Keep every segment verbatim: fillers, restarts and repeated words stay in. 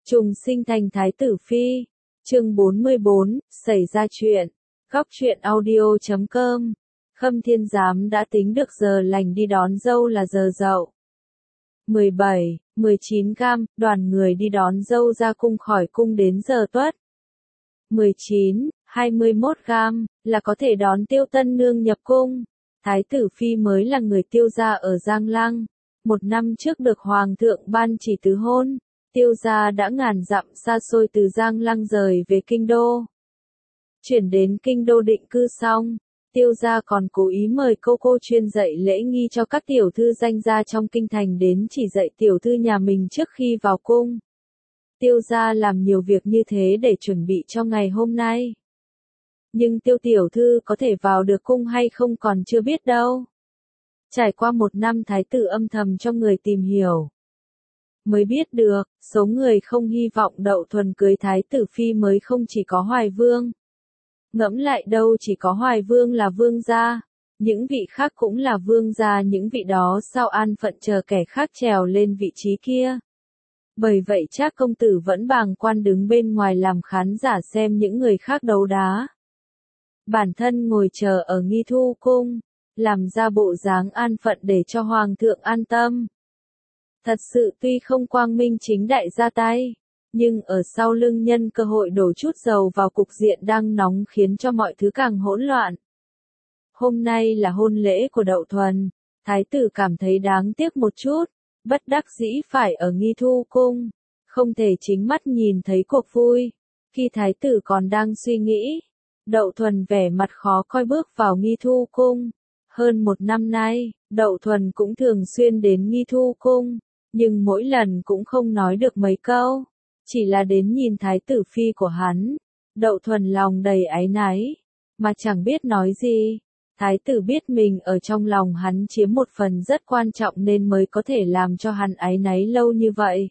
Trùng sinh thành Thái tử Phi. Chương bốn mươi bốn, xảy ra chuyện. Góc truyện audio chấm com. Khâm Thiên Giám đã tính được giờ lành đi đón dâu là giờ dậu. mười bảy, mười chín cam, đoàn người đi đón dâu ra cung khỏi cung đến giờ tuất. mười chín, hai mươi mốt cam, là có thể đón Tiêu Tân Nương nhập cung. Thái tử Phi mới là người Tiêu gia ở Giang Lăng. Một năm trước được Hoàng thượng ban chỉ tứ hôn. Tiêu gia đã ngàn dặm xa xôi từ Giang Lăng rời về Kinh Đô. Chuyển đến Kinh Đô định cư xong, Tiêu gia còn cố ý mời cô cô chuyên dạy lễ nghi cho các tiểu thư danh gia trong kinh thành đến chỉ dạy tiểu thư nhà mình trước khi vào cung. Tiêu gia làm nhiều việc như thế để chuẩn bị cho ngày hôm nay. Nhưng Tiêu tiểu thư có thể vào được cung hay không còn chưa biết đâu. Trải qua một năm thái tử âm thầm cho người tìm hiểu, mới biết được, số người không hy vọng Đậu Thuần cưới Thái tử Phi mới không chỉ có Hoài Vương. Ngẫm lại đâu chỉ có Hoài Vương là vương gia, những vị khác cũng là vương gia, những vị đó sao an phận chờ kẻ khác trèo lên vị trí kia. Bởi vậy Trác công tử vẫn bàng quan đứng bên ngoài làm khán giả xem những người khác đấu đá. Bản thân ngồi chờ ở nghi thu cung, làm ra bộ dáng an phận để cho Hoàng thượng an tâm. Thật sự tuy không quang minh chính đại ra tay, nhưng ở sau lưng nhân cơ hội đổ chút dầu vào cục diện đang nóng khiến cho mọi thứ càng hỗn loạn. Hôm nay là hôn lễ của Đậu Thuần, thái tử cảm thấy đáng tiếc một chút, bất đắc dĩ phải ở nghi thu cung, không thể chính mắt nhìn thấy cuộc vui. Khi thái tử còn đang suy nghĩ, Đậu Thuần vẻ mặt khó coi bước vào nghi thu cung. Hơn một năm nay, Đậu Thuần cũng thường xuyên đến nghi thu cung. Nhưng mỗi lần cũng không nói được mấy câu, chỉ là đến nhìn Thái tử Phi của hắn. Đậu Thuần lòng đầy áy náy, mà chẳng biết nói gì. Thái tử biết mình ở trong lòng hắn chiếm một phần rất quan trọng nên mới có thể làm cho hắn áy náy lâu như vậy.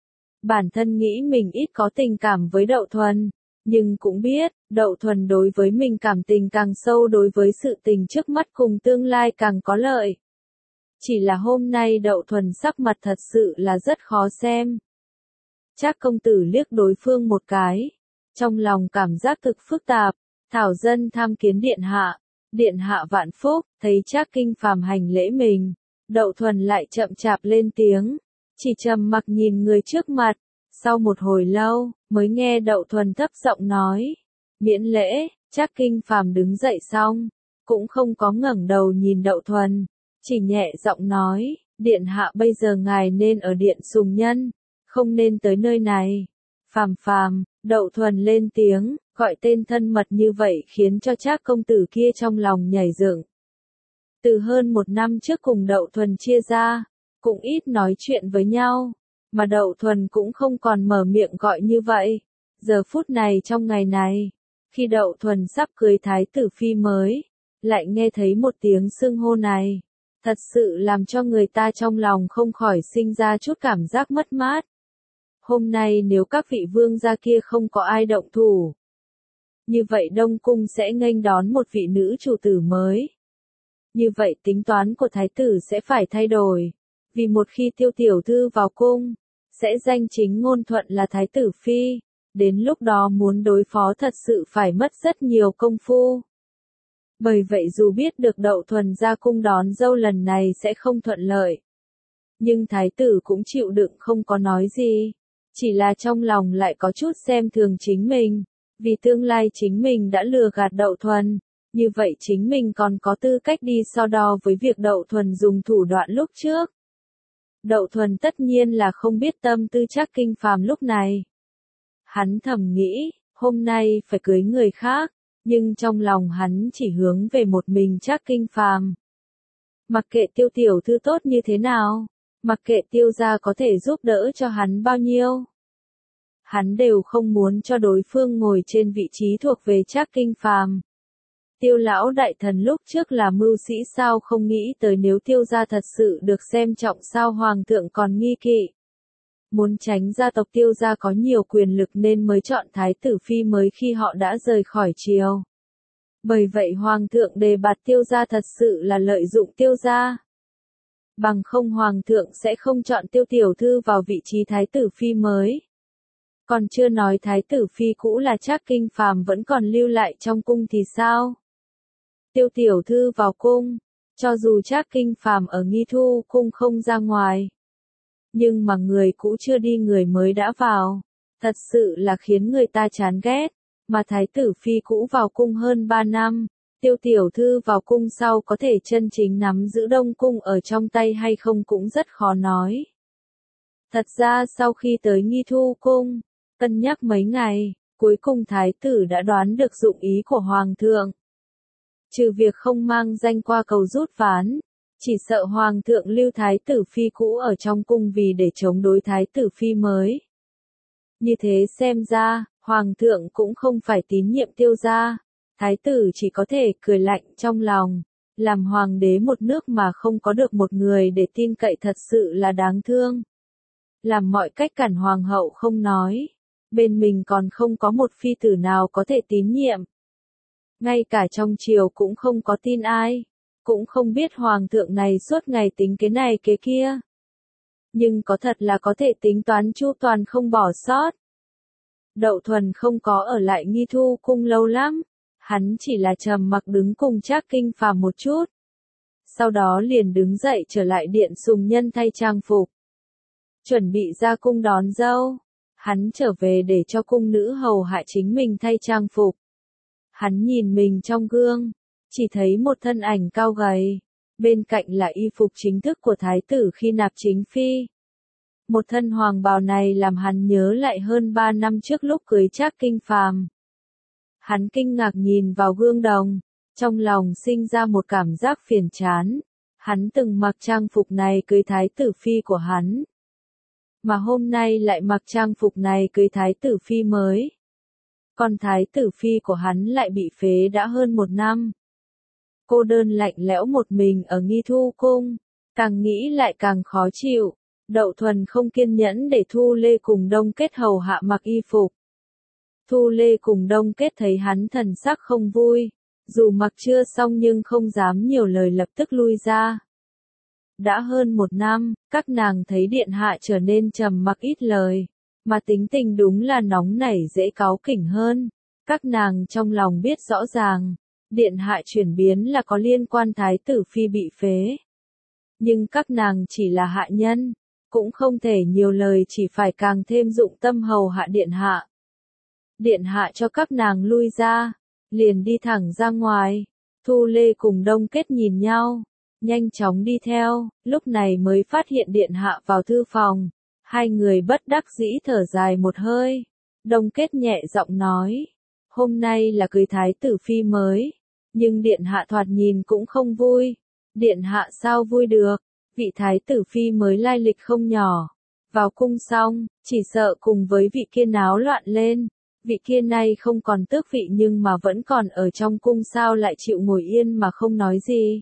Bản thân nghĩ mình ít có tình cảm với Đậu Thuần, nhưng cũng biết, Đậu Thuần đối với mình cảm tình càng sâu, đối với sự tình trước mắt cùng tương lai càng có lợi. Chỉ là hôm nay Đậu Thuần sắc mặt thật sự là rất khó xem. Trác công tử liếc đối phương một cái, trong lòng cảm giác thực phức tạp. Thảo dân tham kiến điện hạ, điện hạ vạn phúc. Thấy Trác Kinh Phàm hành lễ mình, Đậu Thuần lại chậm chạp lên tiếng, chỉ trầm mặc nhìn người trước mặt. Sau một hồi lâu, mới nghe Đậu Thuần thấp giọng nói, miễn lễ. Trác Kinh Phàm đứng dậy xong, cũng không có ngẩng đầu nhìn Đậu Thuần. Chỉ nhẹ giọng nói, điện hạ bây giờ ngài nên ở điện Sùng Nhân, không nên tới nơi này. Phàm Phàm, Đậu Thuần lên tiếng, gọi tên thân mật như vậy khiến cho Trác công tử kia trong lòng nhảy dựng. Từ hơn một năm trước cùng Đậu Thuần chia ra, cũng ít nói chuyện với nhau, mà Đậu Thuần cũng không còn mở miệng gọi như vậy. Giờ phút này trong ngày này, khi Đậu Thuần sắp cưới Thái tử Phi mới, lại nghe thấy một tiếng xưng hô này. Thật sự làm cho người ta trong lòng không khỏi sinh ra chút cảm giác mất mát. Hôm nay nếu các vị vương gia kia không có ai động thủ, như vậy Đông Cung sẽ nghênh đón một vị nữ chủ tử mới. Như vậy tính toán của thái tử sẽ phải thay đổi, vì một khi Tiêu tiểu thư vào cung, sẽ danh chính ngôn thuận là Thái tử Phi, đến lúc đó muốn đối phó thật sự phải mất rất nhiều công phu. Bởi vậy dù biết được Đậu Thuần ra cung đón dâu lần này sẽ không thuận lợi, nhưng thái tử cũng chịu đựng không có nói gì, chỉ là trong lòng lại có chút xem thường chính mình, vì tương lai chính mình đã lừa gạt Đậu Thuần, như vậy chính mình còn có tư cách đi so đo với việc Đậu Thuần dùng thủ đoạn lúc trước. Đậu Thuần tất nhiên là không biết tâm tư Trác Kinh Phàm lúc này. Hắn thầm nghĩ, hôm nay phải cưới người khác. Nhưng trong lòng hắn chỉ hướng về một mình Trác Kinh Phàm. Mặc kệ Tiêu tiểu thư tốt như thế nào, mặc kệ Tiêu gia có thể giúp đỡ cho hắn bao nhiêu, hắn đều không muốn cho đối phương ngồi trên vị trí thuộc về Trác Kinh Phàm. Tiêu lão đại thần lúc trước là mưu sĩ sao không nghĩ tới nếu Tiêu gia thật sự được xem trọng sao Hoàng thượng còn nghi kỵ. Muốn tránh gia tộc Tiêu gia có nhiều quyền lực nên mới chọn Thái tử Phi mới khi họ đã rời khỏi triều. Bởi vậy Hoàng thượng đề bạt Tiêu gia thật sự là lợi dụng Tiêu gia. Bằng không Hoàng thượng sẽ không chọn Tiêu tiểu thư vào vị trí Thái tử Phi mới. Còn chưa nói thái tử phi cũ là Trác Kinh Phàm vẫn còn lưu lại trong cung thì sao? Tiêu tiểu thư vào cung, cho dù Trác Kinh Phàm ở Nghi Thu cung không ra ngoài, nhưng mà người cũ chưa đi người mới đã vào, thật sự là khiến người ta chán ghét, mà thái tử phi cũ vào cung hơn ba năm, Tiêu tiểu thư vào cung sau có thể chân chính nắm giữ Đông cung ở trong tay hay không cũng rất khó nói. Thật ra sau khi tới Nghi Thu cung, cân nhắc mấy ngày, cuối cùng thái tử đã đoán được dụng ý của hoàng thượng. Trừ việc không mang danh qua cầu rút ván, chỉ sợ hoàng thượng lưu thái tử phi cũ ở trong cung vì để chống đối thái tử phi mới. Như thế xem ra, hoàng thượng cũng không phải tín nhiệm Tiêu gia, thái tử chỉ có thể cười lạnh trong lòng, làm hoàng đế một nước mà không có được một người để tin cậy thật sự là đáng thương. Làm mọi cách cản hoàng hậu không nói, bên mình còn không có một phi tử nào có thể tín nhiệm. Ngay cả trong triều cũng không có tin ai, cũng không biết hoàng thượng này suốt ngày tính cái này cái kia. Nhưng có thật là có thể tính toán chu toàn không bỏ sót. Đậu Thuần không có ở lại Nghi Thu cung lâu lắm, hắn chỉ là trầm mặc đứng cùng Trác Kinh Phàm một chút. Sau đó liền đứng dậy trở lại điện sùng nhân thay trang phục. Chuẩn bị ra cung đón dâu, hắn trở về để cho cung nữ hầu hạ chính mình thay trang phục. Hắn nhìn mình trong gương, chỉ thấy một thân ảnh cao gầy, bên cạnh là y phục chính thức của thái tử khi nạp chính phi. Một thân hoàng bào này làm hắn nhớ lại hơn ba năm trước lúc cưới Trác Kinh Phàm. Hắn kinh ngạc nhìn vào gương đồng, trong lòng sinh ra một cảm giác phiền chán. Hắn từng mặc trang phục này cưới thái tử phi của hắn, mà hôm nay lại mặc trang phục này cưới thái tử phi mới. Còn thái tử phi của hắn lại bị phế đã hơn một năm. Cô đơn lạnh lẽo một mình ở Nghi Thu cung, càng nghĩ lại càng khó chịu. Đậu Thuần không kiên nhẫn để Thu Lê cùng Đông Kết hầu hạ mặc y phục. Thu Lê cùng Đông Kết thấy hắn thần sắc không vui, dù mặc chưa xong nhưng không dám nhiều lời lập tức lui ra. Đã hơn một năm, các nàng thấy điện hạ trở nên trầm mặc ít lời, mà tính tình đúng là nóng nảy dễ cáu kỉnh hơn. Các nàng trong lòng biết rõ ràng, điện hạ chuyển biến là có liên quan thái tử phi bị phế. Nhưng các nàng chỉ là hạ nhân, cũng không thể nhiều lời, chỉ phải càng thêm dụng tâm hầu hạ điện hạ. Điện hạ cho các nàng lui ra, liền đi thẳng ra ngoài. Thu Lê cùng Đông Kết nhìn nhau, nhanh chóng đi theo, lúc này mới phát hiện điện hạ vào thư phòng. Hai người bất đắc dĩ thở dài một hơi. Đông Kết nhẹ giọng nói, hôm nay là cưới thái tử phi mới, nhưng điện hạ thoạt nhìn cũng không vui. Điện hạ sao vui được, vị thái tử phi mới lai lịch không nhỏ. Vào cung xong, chỉ sợ cùng với vị kia náo loạn lên. Vị kia này không còn tước vị nhưng mà vẫn còn ở trong cung, sao lại chịu ngồi yên mà không nói gì.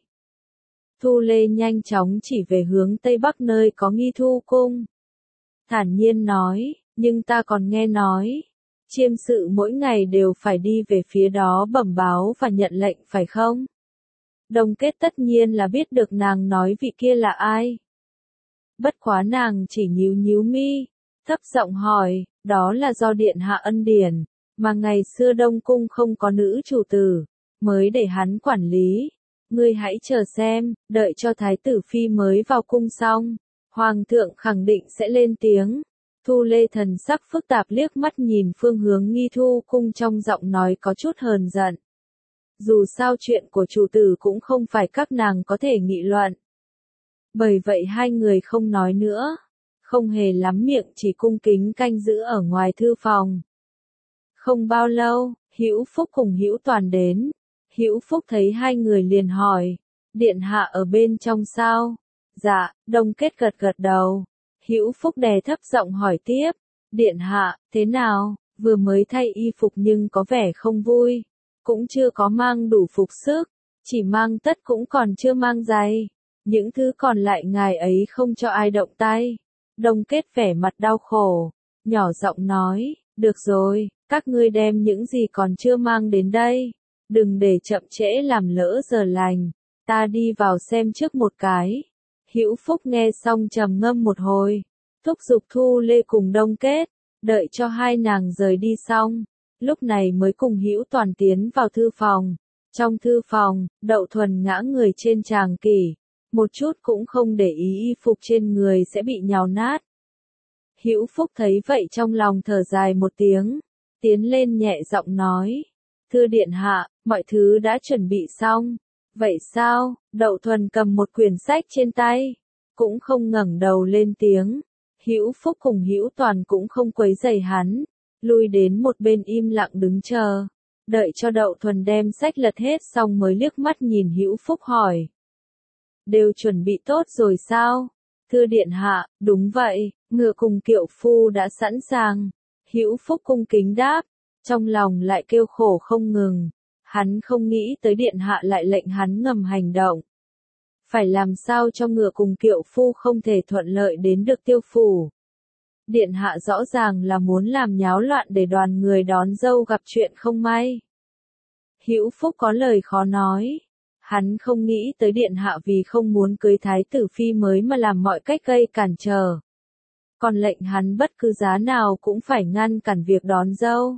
Thu Lê nhanh chóng chỉ về hướng Tây Bắc nơi có Nghi Thu cung. Thản nhiên nói, nhưng ta còn nghe nói, chiêm sự mỗi ngày đều phải đi về phía đó bẩm báo và nhận lệnh phải không? Đông Kết tất nhiên là biết được nàng nói vị kia là ai. Bất quá nàng chỉ nhíu nhíu mi, thấp giọng hỏi, đó là do điện hạ ân điển, mà ngày xưa Đông cung không có nữ chủ tử, mới để hắn quản lý. Ngươi hãy chờ xem, đợi cho thái tử phi mới vào cung xong, hoàng thượng khẳng định sẽ lên tiếng. Thu Lê thần sắc phức tạp liếc mắt nhìn phương hướng Nghi Thu cung, trong giọng nói có chút hờn giận. Dù sao chuyện của chủ tử cũng không phải các nàng có thể nghị luận. Bởi vậy hai người không nói nữa, không hề lắm miệng, chỉ cung kính canh giữ ở ngoài thư phòng. Không bao lâu, Hữu Phúc cùng Hữu Toàn đến. Hữu Phúc thấy hai người liền hỏi, điện hạ ở bên trong sao? Dạ, Đông Kết gật gật đầu. Hữu Phúc đè thấp giọng hỏi tiếp, điện hạ, thế nào, vừa mới thay y phục nhưng có vẻ không vui, cũng chưa có mang đủ phục sức, chỉ mang tất cũng còn chưa mang giày, những thứ còn lại ngài ấy không cho ai động tay. Đông Kết vẻ mặt đau khổ, nhỏ giọng nói, được rồi, các ngươi đem những gì còn chưa mang đến đây, đừng để chậm trễ làm lỡ giờ lành, ta đi vào xem trước một cái. Hữu Phúc nghe xong trầm ngâm một hồi, thúc giục Thu Lê cùng Đông Kết, Đợi cho hai nàng rời đi xong, lúc này mới cùng Hữu Toàn tiến vào thư phòng. Trong thư phòng, Đậu Thuần ngã người trên tràng kỷ, một chút cũng không để ý y phục trên người sẽ bị nhào nát. Hữu Phúc thấy vậy trong lòng thở dài một tiếng, tiến lên nhẹ giọng nói, thưa điện hạ, mọi thứ đã chuẩn bị xong. Vậy sao? Đậu Thuần cầm một quyển sách trên tay, cũng không ngẩng đầu lên tiếng. Hữu Phúc cùng Hữu Toàn cũng không quấy rầy hắn, lui đến một bên im lặng đứng chờ. Đợi cho Đậu Thuần đem sách lật hết xong mới liếc mắt nhìn Hữu Phúc hỏi. Đều chuẩn bị tốt rồi sao? Thưa điện hạ, đúng vậy, ngựa cùng kiệu phu đã sẵn sàng. Hữu Phúc cung kính đáp, trong lòng lại kêu khổ không ngừng. Hắn không nghĩ tới điện hạ lại lệnh hắn ngầm hành động. Phải làm sao cho ngựa cùng kiệu phu không thể thuận lợi đến được Tiêu phủ. Điện hạ rõ ràng là muốn làm nháo loạn để đoàn người đón dâu gặp chuyện không may. Hữu Phúc có lời khó nói. Hắn không nghĩ tới điện hạ vì không muốn cưới thái tử phi mới mà làm mọi cách gây cản trở. Còn lệnh hắn bất cứ giá nào cũng phải ngăn cản việc đón dâu.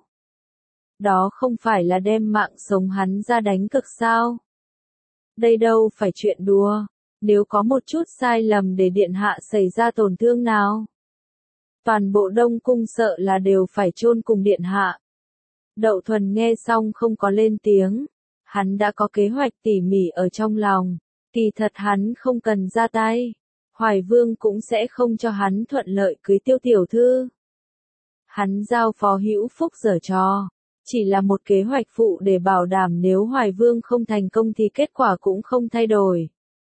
Đó không phải là đem mạng sống hắn ra đánh cực sao? Đây đâu phải chuyện đùa, nếu có một chút sai lầm để điện hạ xảy ra tổn thương nào. Toàn bộ Đông Cung sợ là đều phải chôn cùng điện hạ. Đậu Thuần nghe xong không có lên tiếng, hắn đã có kế hoạch tỉ mỉ ở trong lòng, kỳ thật hắn không cần ra tay, Hoài Vương cũng sẽ không cho hắn thuận lợi cưới Tiêu tiểu thư. Hắn giao phó Hữu Phúc giở trò, chỉ là một kế hoạch phụ để bảo đảm nếu Hoài Vương không thành công thì kết quả cũng không thay đổi.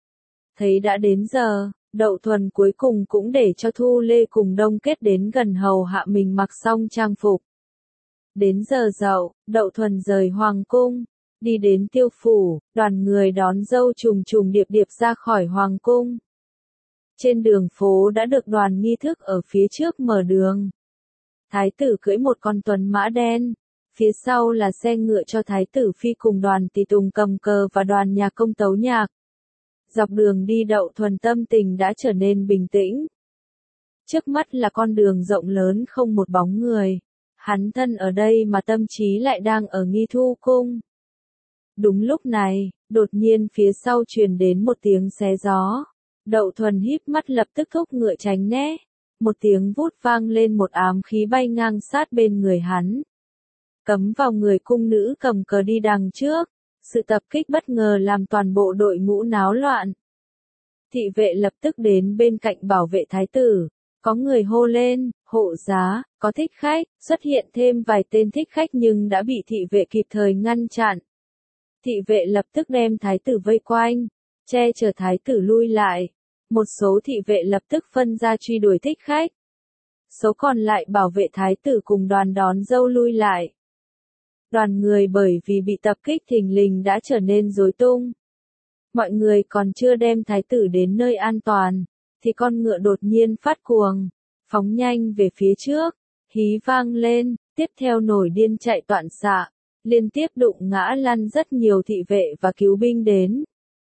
Thấy đã đến giờ, Đậu Thuần cuối cùng cũng để cho Thu Lê cùng Đông Kết đến gần hầu hạ mình mặc xong trang phục. Đến giờ dậu, Đậu Thuần rời Hoàng cung, đi đến Tiêu phủ, đoàn người đón dâu trùng trùng điệp điệp ra khỏi Hoàng cung. Trên đường phố đã được đoàn nghi thức ở phía trước mở đường. Thái tử cưỡi một con tuấn mã đen, phía sau là xe ngựa cho thái tử phi cùng đoàn tỳ tùng cầm cờ và đoàn nhạc công tấu nhạc. Dọc đường đi Đậu Thuần tâm tình đã trở nên bình tĩnh. Trước mắt là con đường rộng lớn không một bóng người. Hắn thân ở đây mà tâm trí lại đang ở Nghi Thu cung. Đúng lúc này, đột nhiên phía sau truyền đến một tiếng xé gió. Đậu Thuần híp mắt lập tức thúc ngựa tránh né. Một tiếng vút vang lên, một ám khí bay ngang sát bên người hắn. Cấm vào người cung nữ cầm cờ đi đằng trước. Sự tập kích bất ngờ làm toàn bộ đội ngũ náo loạn. Thị vệ lập tức đến bên cạnh bảo vệ thái tử. Có người hô lên, hộ giá, có thích khách, xuất hiện thêm vài tên thích khách nhưng đã bị thị vệ kịp thời ngăn chặn. Thị vệ lập tức đem thái tử vây quanh, che chở thái tử lui lại. Một số thị vệ lập tức phân ra truy đuổi thích khách. Số còn lại bảo vệ thái tử cùng đoàn đón dâu lui lại. Đoàn người bởi vì bị tập kích thình lình đã trở nên rối tung. Mọi người còn chưa đem thái tử đến nơi an toàn, thì con ngựa đột nhiên phát cuồng, phóng nhanh về phía trước, hí vang lên, tiếp theo nổi điên chạy toạn xạ, liên tiếp đụng ngã lăn rất nhiều thị vệ và cứu binh đến.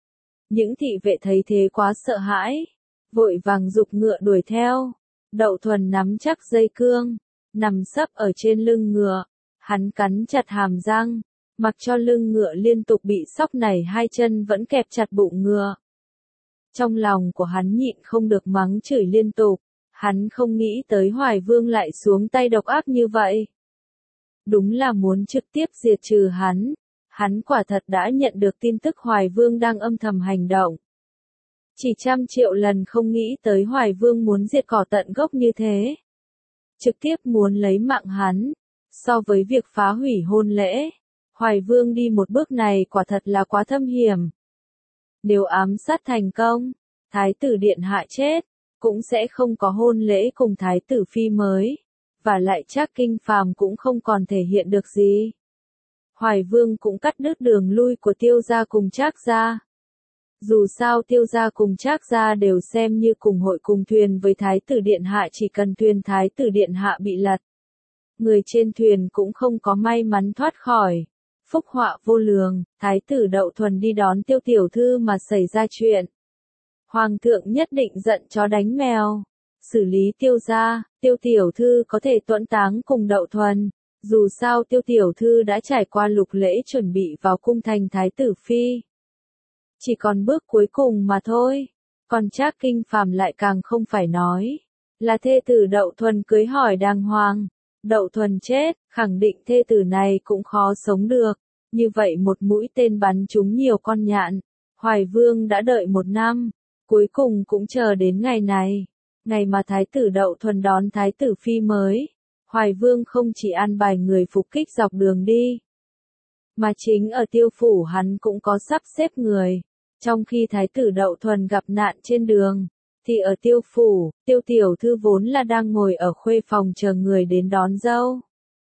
Những thị vệ thấy thế quá sợ hãi, vội vàng giục ngựa đuổi theo. Đậu Thuần nắm chắc dây cương, nằm sấp ở trên lưng ngựa, hắn cắn chặt hàm răng, mặc cho lưng ngựa liên tục bị sóc nảy, hai chân vẫn kẹp chặt bụng ngựa. Trong lòng của hắn nhịn không được mắng chửi liên tục, hắn không nghĩ tới Hoài Vương lại xuống tay độc ác như vậy. Đúng là muốn trực tiếp diệt trừ hắn, hắn quả thật đã nhận được tin tức Hoài Vương đang âm thầm hành động. Chỉ trăm triệu lần không nghĩ tới Hoài Vương muốn diệt cỏ tận gốc như thế. Trực tiếp muốn lấy mạng hắn, so với việc phá hủy hôn lễ, Hoài Vương đi một bước này quả thật là quá thâm hiểm. Nếu ám sát thành công, Thái tử điện hạ chết, cũng sẽ không có hôn lễ cùng Thái tử phi mới, và lại Trác Kinh Phàm cũng không còn thể hiện được gì. Hoài Vương cũng cắt đứt đường lui của Tiêu gia cùng Trác gia. Dù sao Tiêu gia cùng Trác gia đều xem như cùng hội cùng thuyền với Thái tử điện hạ, chỉ cần thuyền Thái tử điện hạ bị lật, người trên thuyền cũng không có may mắn thoát khỏi. Phúc họa vô lường, Thái tử Đậu Thuần đi đón Tiêu tiểu thư mà xảy ra chuyện. Hoàng thượng nhất định giận chó đánh mèo. xử lý Tiêu gia, Tiêu tiểu thư có thể tuẫn táng cùng Đậu Thuần. Dù sao Tiêu tiểu thư đã trải qua lục lễ chuẩn bị vào cung thành thái tử phi. Chỉ còn bước cuối cùng mà thôi. Còn Trác Kinh Phàm lại càng không phải nói. Là thê tử Đậu Thuần cưới hỏi đàng hoàng. Đậu Thuần chết, khẳng định thê tử này cũng khó sống được. Như vậy một mũi tên bắn trúng nhiều con nhạn. Hoài Vương đã đợi một năm. Cuối cùng cũng chờ đến ngày này. Ngày mà thái tử Đậu Thuần đón thái tử phi mới. Hoài Vương không chỉ an bài người phục kích dọc đường đi. Mà chính ở Tiêu phủ hắn cũng có sắp xếp người. Trong khi thái tử Đậu Thuần gặp nạn trên đường, thì ở Tiêu phủ, Tiêu tiểu thư vốn là đang ngồi ở khuê phòng chờ người đến đón dâu.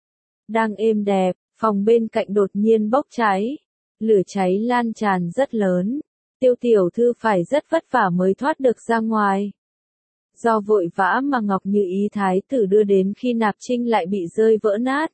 Đang êm đẹp, phòng bên cạnh đột nhiên bốc cháy. Lửa cháy lan tràn rất lớn. Tiêu tiểu thư phải rất vất vả mới thoát được ra ngoài. Do vội vã mà ngọc như ý thái tử đưa đến khi nạp trinh lại bị rơi vỡ nát.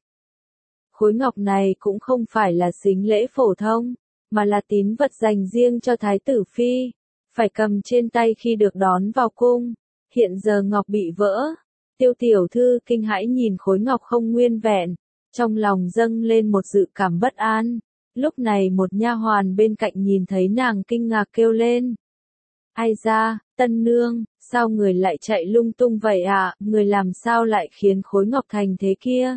Khối ngọc này cũng không phải là sính lễ phổ thông, mà là tín vật dành riêng cho thái tử phi, phải cầm trên tay khi được đón vào cung. Hiện giờ ngọc bị vỡ. Tiêu tiểu thư kinh hãi nhìn khối ngọc không nguyên vẹn, trong lòng dâng lên một dự cảm bất an. Lúc này một nha hoàn bên cạnh nhìn thấy nàng kinh ngạc kêu lên. Ai ra, tân nương, sao người lại chạy lung tung vậy ạ, à? Người làm sao lại khiến khối ngọc thành thế kia?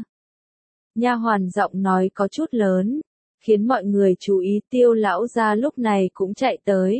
Nha hoàn giọng nói có chút lớn, khiến mọi người chú ý. Tiêu lão gia lúc này cũng chạy tới.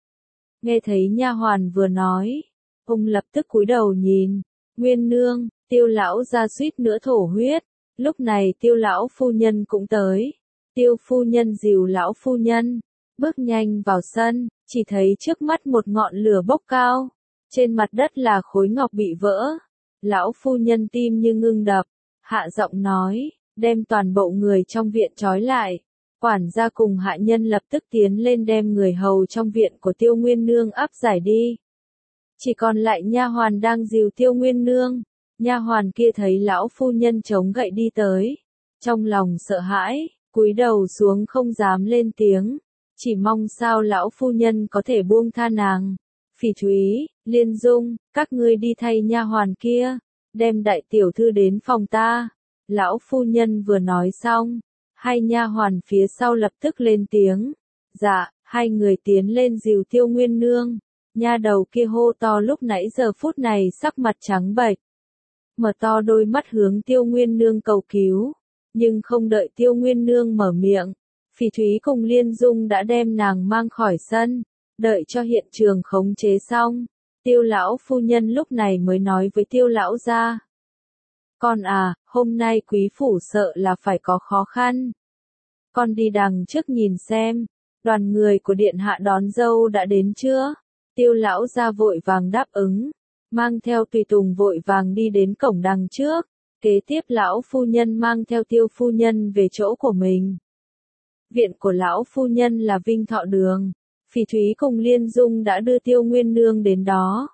Nghe thấy nha hoàn vừa nói, ông lập tức cúi đầu nhìn. Nguyên nương, Tiêu lão gia suýt nữa thổ huyết. Lúc này Tiêu lão phu nhân cũng tới. Tiêu phu nhân dìu lão phu nhân, bước nhanh vào sân, chỉ thấy trước mắt một ngọn lửa bốc cao, trên mặt đất là khối ngọc bị vỡ. Lão phu nhân tim như ngưng đập, hạ giọng nói, đem toàn bộ người trong viện trói lại. Quản gia cùng hạ nhân lập tức tiến lên đem người hầu trong viện của Tiêu Nguyên nương áp giải đi. Chỉ còn lại nha hoàn đang dìu Tiêu Nguyên nương. Nha hoàn kia thấy lão phu nhân chống gậy đi tới, trong lòng sợ hãi, cúi đầu xuống không dám lên tiếng, chỉ mong sao lão phu nhân có thể buông tha nàng. Phỉ Thúy, Liên Dung, các ngươi đi thay nha hoàn kia, đem đại tiểu thư đến phòng ta. Lão phu nhân vừa nói xong, hai nha hoàn phía sau lập tức lên tiếng. Dạ, hai người tiến lên dìu Tiêu Nguyên nương. Nha đầu kia hô to lúc nãy giờ phút này sắc mặt trắng bệch, mở to đôi mắt hướng Tiêu Nguyên nương cầu cứu. Nhưng không đợi Tiêu Nguyên nương mở miệng, Phỉ Thúy cùng Liên Dung đã đem nàng mang khỏi sân. Đợi cho hiện trường khống chế xong, Tiêu lão phu nhân lúc này mới nói với Tiêu lão gia. Con à, hôm nay quý phủ sợ là phải có khó khăn. Con đi đằng trước nhìn xem, đoàn người của điện hạ đón dâu đã đến chưa? Tiêu lão gia vội vàng đáp ứng, mang theo tùy tùng vội vàng đi đến cổng đằng trước. Kế tiếp lão phu nhân mang theo Tiêu phu nhân về chỗ của mình. Viện của lão phu nhân là Vinh Thọ Đường. Phỉ Thúy cùng Liên Dung đã đưa Tiêu Nguyên nương đến đó.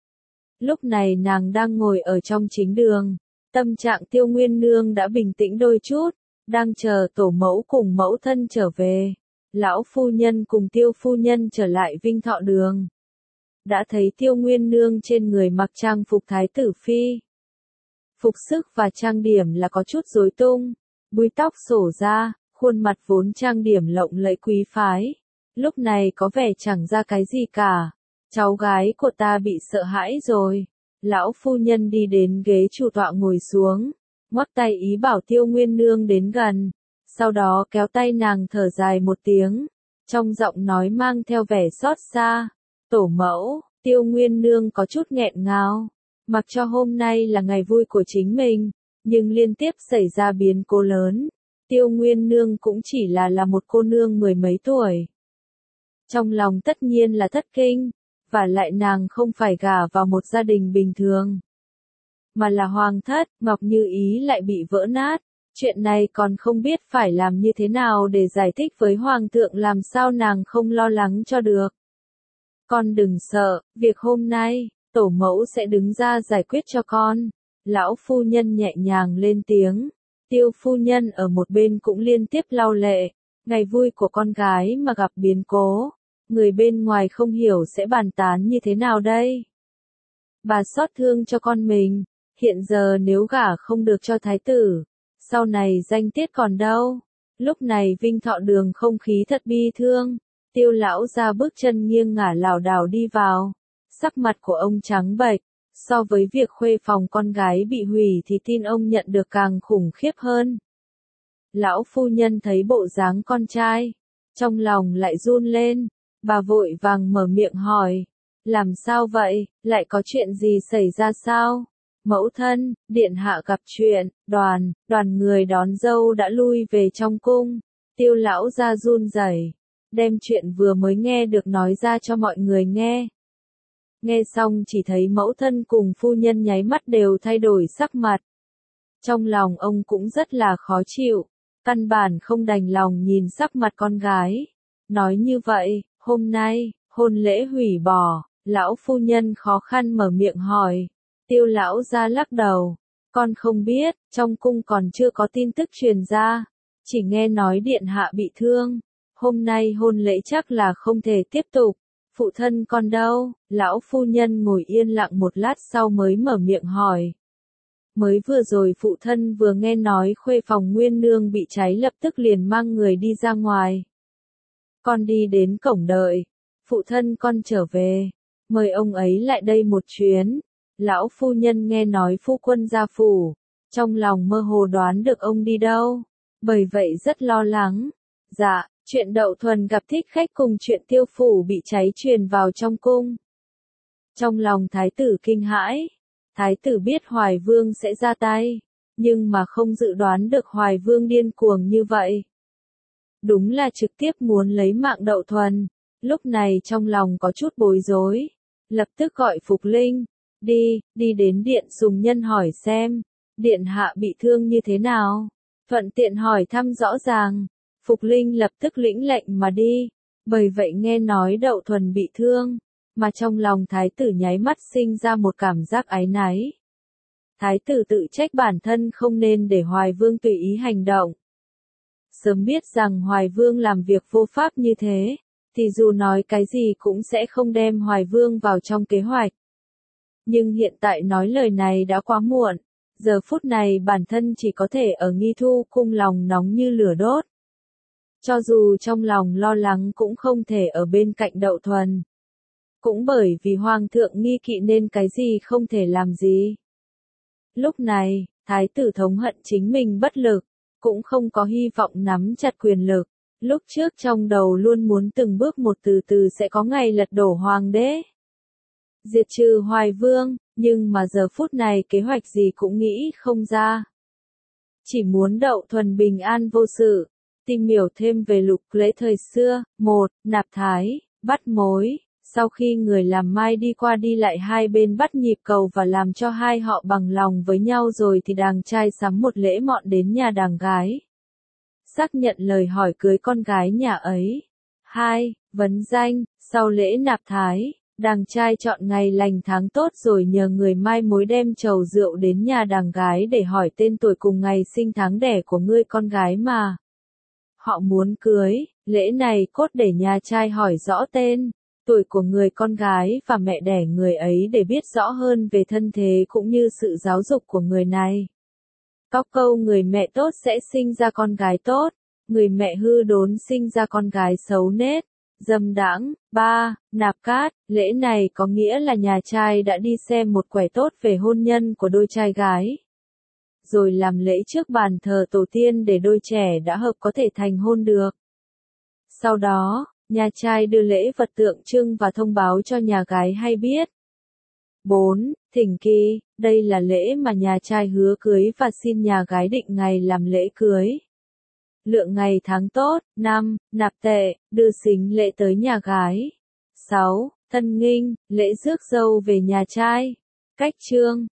Lúc này nàng đang ngồi ở trong chính đường. Tâm trạng Tiêu Nguyên nương đã bình tĩnh đôi chút, đang chờ tổ mẫu cùng mẫu thân trở về. Lão phu nhân cùng Tiêu phu nhân trở lại Vinh Thọ Đường. Đã thấy Tiêu Nguyên nương trên người mặc trang phục thái tử phi. Phục sức và trang điểm là có chút rối tung, búi tóc xổ ra, khuôn mặt vốn trang điểm lộng lẫy quý phái, lúc này có vẻ chẳng ra cái gì cả. Cháu gái của ta bị sợ hãi rồi. Lão phu nhân đi đến ghế chủ tọa ngồi xuống, ngoắc tay ý bảo Tiêu Nguyên nương đến gần, sau đó kéo tay nàng thở dài một tiếng, trong giọng nói mang theo vẻ xót xa. Tổ mẫu, Tiêu Nguyên nương có chút nghẹn ngào. Mặc cho hôm nay là ngày vui của chính mình, nhưng liên tiếp xảy ra biến cố lớn. Tiêu Nguyên nương cũng chỉ là là một cô nương mười mấy tuổi. Trong lòng tất nhiên là thất kinh, và lại nàng không phải gả vào một gia đình bình thường, mà là hoàng thất. Ngọc Như Ý lại bị vỡ nát. Chuyện này còn không biết phải làm như thế nào để giải thích với hoàng thượng, làm sao nàng không lo lắng cho được. Con đừng sợ, việc hôm nay, tổ mẫu sẽ đứng ra giải quyết cho con. Lão phu nhân nhẹ nhàng lên tiếng. Tiêu phu nhân ở một bên cũng liên tiếp lau lệ. Ngày vui của con gái mà gặp biến cố, người bên ngoài không hiểu sẽ bàn tán như thế nào đây. Bà xót thương cho con mình, hiện giờ nếu gả không được cho thái tử, sau này danh tiết còn đâu. Lúc này Vinh Thọ Đường không khí thật bi thương, Tiêu lão ra bước chân nghiêng ngả lảo đảo đi vào, sắc mặt của ông trắng bệch, so với việc khuê phòng con gái bị hủy thì tin ông nhận được càng khủng khiếp hơn. Lão phu nhân thấy bộ dáng con trai, trong lòng lại run lên, bà vội vàng mở miệng hỏi, làm sao vậy, lại có chuyện gì xảy ra sao? Mẫu thân, điện hạ gặp chuyện, đoàn, đoàn người đón dâu đã lui về trong cung. Tiêu lão ra run rẩy, đem chuyện vừa mới nghe được nói ra cho mọi người nghe. Nghe xong chỉ thấy mẫu thân cùng phu nhân nháy mắt đều thay đổi sắc mặt. Trong lòng ông cũng rất là khó chịu, căn bản không đành lòng nhìn sắc mặt con gái. Nói như vậy, hôm nay, hôn lễ hủy bỏ, lão phu nhân khó khăn mở miệng hỏi. Tiêu lão ra lắc đầu, con không biết, trong cung còn chưa có tin tức truyền ra, chỉ nghe nói điện hạ bị thương, hôm nay hôn lễ chắc là không thể tiếp tục. Phụ thân con đâu? Lão phu nhân ngồi yên lặng một lát sau mới mở miệng hỏi. Mới vừa rồi phụ thân vừa nghe nói khuê phòng Nguyên Nương bị cháy lập tức liền mang người đi ra ngoài. Con đi đến cổng đợi, phụ thân con trở về, mời ông ấy lại đây một chuyến. Lão phu nhân nghe nói phu quân gia phủ, trong lòng mơ hồ đoán được ông đi đâu, bởi vậy rất lo lắng. Dạ, chuyện Đậu Thuần gặp thích khách cùng chuyện Tiêu phủ bị cháy truyền vào trong cung. Trong lòng thái tử kinh hãi, thái tử biết Hoài Vương sẽ ra tay, nhưng mà không dự đoán được Hoài Vương điên cuồng như vậy. Đúng là trực tiếp muốn lấy mạng Đậu Thuần, lúc này trong lòng có chút bối rối, lập tức gọi Phục Linh. Đi, đi đến điện Sùng Nhân hỏi xem, điện hạ bị thương như thế nào, thuận tiện hỏi thăm rõ ràng. Phục Linh lập tức lĩnh lệnh mà đi, bởi vậy nghe nói Đậu Thuần bị thương, mà trong lòng thái tử nháy mắt sinh ra một cảm giác áy náy. Thái tử tự trách bản thân không nên để Hoài Vương tùy ý hành động. Sớm biết rằng Hoài Vương làm việc vô pháp như thế, thì dù nói cái gì cũng sẽ không đem Hoài Vương vào trong kế hoạch. Nhưng hiện tại nói lời này đã quá muộn, giờ phút này bản thân chỉ có thể ở Nghi Thu cung lòng nóng như lửa đốt. Cho dù trong lòng lo lắng cũng không thể ở bên cạnh Đậu Thuần. Cũng bởi vì Hoàng thượng nghi kỵ nên cái gì không thể làm gì. Lúc này, thái tử thống hận chính mình bất lực, cũng không có hy vọng nắm chặt quyền lực. Lúc trước trong đầu luôn muốn từng bước một từ từ sẽ có ngày lật đổ hoàng đế, diệt trừ Hoài Vương, nhưng mà giờ phút này kế hoạch gì cũng nghĩ không ra. Chỉ muốn Đậu Thuần bình an vô sự. Tìm hiểu thêm về lục lễ thời xưa. Một. Nạp Thái, bắt mối. Sau khi người làm mai đi qua đi lại hai bên bắt nhịp cầu và làm cho hai họ bằng lòng với nhau rồi thì đàng trai sắm một lễ mọn đến nhà đàng gái, xác nhận lời hỏi cưới con gái nhà ấy. Hai. Vấn danh. Sau lễ nạp thái, đàng trai chọn ngày lành tháng tốt rồi nhờ người mai mối đem trầu rượu đến nhà đàng gái để hỏi tên tuổi cùng ngày sinh tháng đẻ của ngươi con gái mà họ muốn cưới. Lễ này cốt để nhà trai hỏi rõ tên, tuổi của người con gái và mẹ đẻ người ấy để biết rõ hơn về thân thế cũng như sự giáo dục của người này. Có câu người mẹ tốt sẽ sinh ra con gái tốt, người mẹ hư đốn sinh ra con gái xấu nết, dâm đãng. Ba. Nạp cát. Lễ này có nghĩa là nhà trai đã đi xem một quẻ tốt về hôn nhân của đôi trai gái, rồi làm lễ trước bàn thờ tổ tiên để đôi trẻ đã hợp có thể thành hôn được. Sau đó, nhà trai đưa lễ vật tượng trưng và thông báo cho nhà gái hay biết. Bốn. Thỉnh kỳ. Đây là lễ mà nhà trai hứa cưới và xin nhà gái định ngày làm lễ cưới. Lượng ngày tháng tốt. Năm. Nạp tệ. Đưa sính lễ tới nhà gái. Sáu. Thân nghinh. Lễ rước dâu về nhà trai. Cách trương.